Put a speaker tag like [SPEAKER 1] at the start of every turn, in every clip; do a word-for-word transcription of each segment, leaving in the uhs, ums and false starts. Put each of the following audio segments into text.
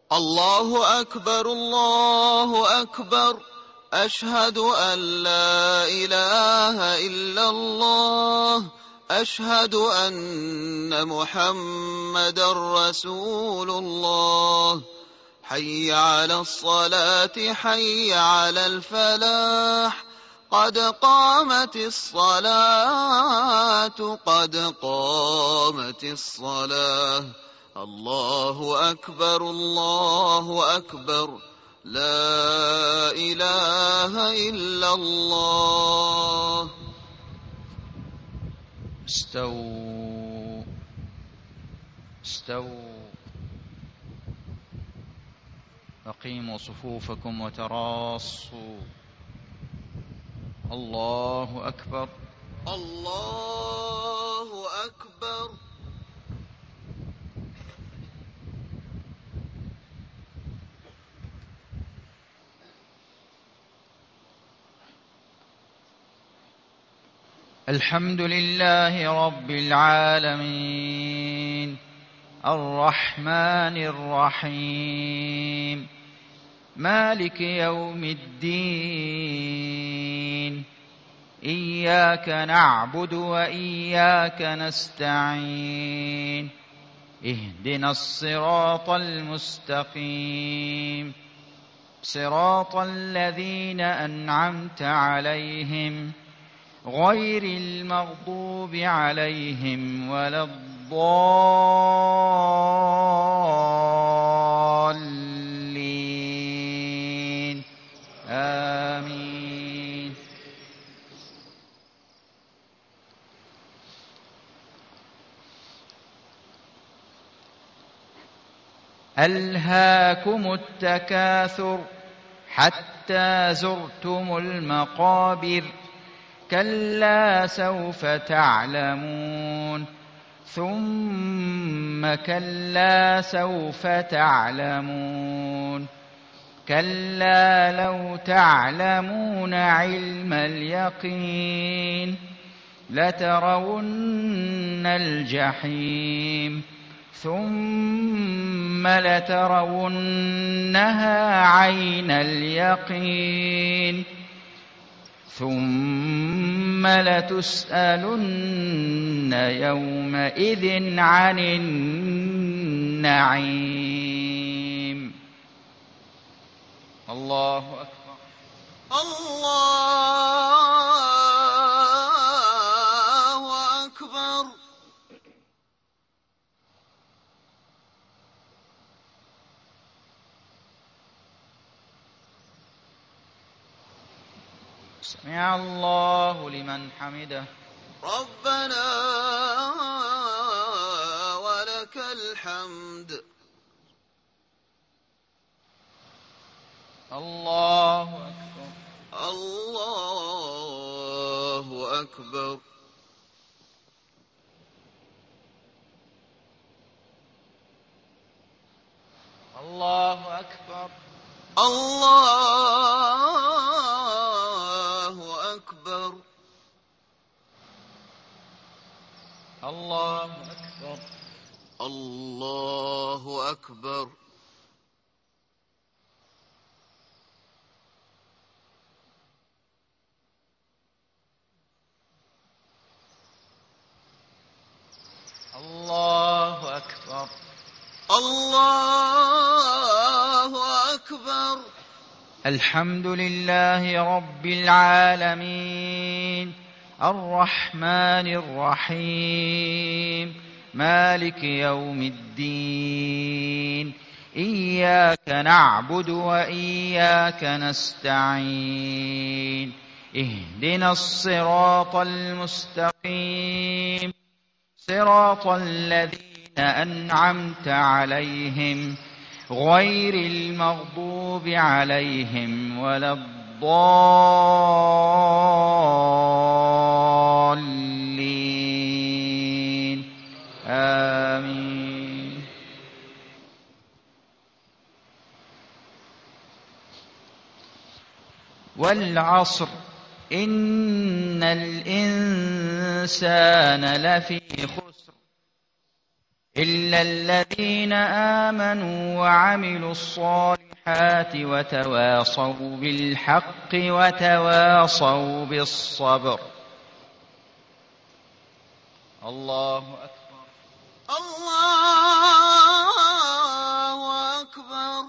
[SPEAKER 1] الله أكبر الله أكبر، أشهد أن لا إله إلا الله، أشهد أن محمدا رسول الله. حي على الصلاة حي على الفلاح، قد قامت الصلاة قد قامت الصلاة. الله أكبر الله أكبر، لا إله إلا الله.
[SPEAKER 2] استووا استووا أقيموا صفوفكم وتراصوا. الله أكبر
[SPEAKER 1] الله أكبر.
[SPEAKER 2] الحمد لله رب العالمين، الرحمن الرحيم، مالك يوم الدين. إياك نعبد وإياك نستعين، اهدنا الصراط المستقيم، صراط الذين أنعمت عليهم غير المغضوب عليهم ولا الضالين، آمين. ألهاكم التكاثر حتى زرتم المقابر، كلا سوف تعلمون، ثم كلا سوف تعلمون، كلا لو تعلمون علم اليقين لترون الجحيم، ثم لترونها عين اليقين، ثم لتسألن يومئذ عن النعيم. الله أكبر
[SPEAKER 1] الله أكبر.
[SPEAKER 2] سمع الله لمن حمده.
[SPEAKER 1] ربنا ولك الحمد.
[SPEAKER 2] الله أكبر
[SPEAKER 1] الله أكبر.
[SPEAKER 2] الله أكبر
[SPEAKER 1] الله أكبر.
[SPEAKER 2] الله أكبر
[SPEAKER 1] الله أكبر.
[SPEAKER 2] الله أكبر
[SPEAKER 1] الله أكبر.
[SPEAKER 2] الحمد لله رب العالمين، الرحمن الرحيم، مالك يوم الدين. إياك نعبد وإياك نستعين، اهدنا الصراط المستقيم، صراط الذين أنعمت عليهم غير المغضوب عليهم ولا الضالين، آمين. والعصر إن الإنسان لفي خسر إلا الذين آمنوا وعملوا الصالحات وتواصوا بالحق وتواصوا بالصبر. الله أكبر.
[SPEAKER 1] الله أكبر.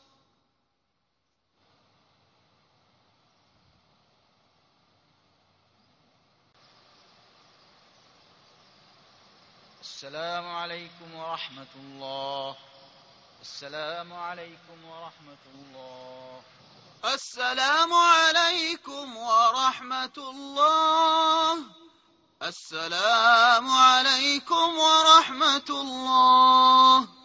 [SPEAKER 2] السلام عليكم ورحمة الله. السلام عليكم ورحمة الله.
[SPEAKER 1] السلام عليكم ورحمة الله. السلام عليكم ورحمة الله.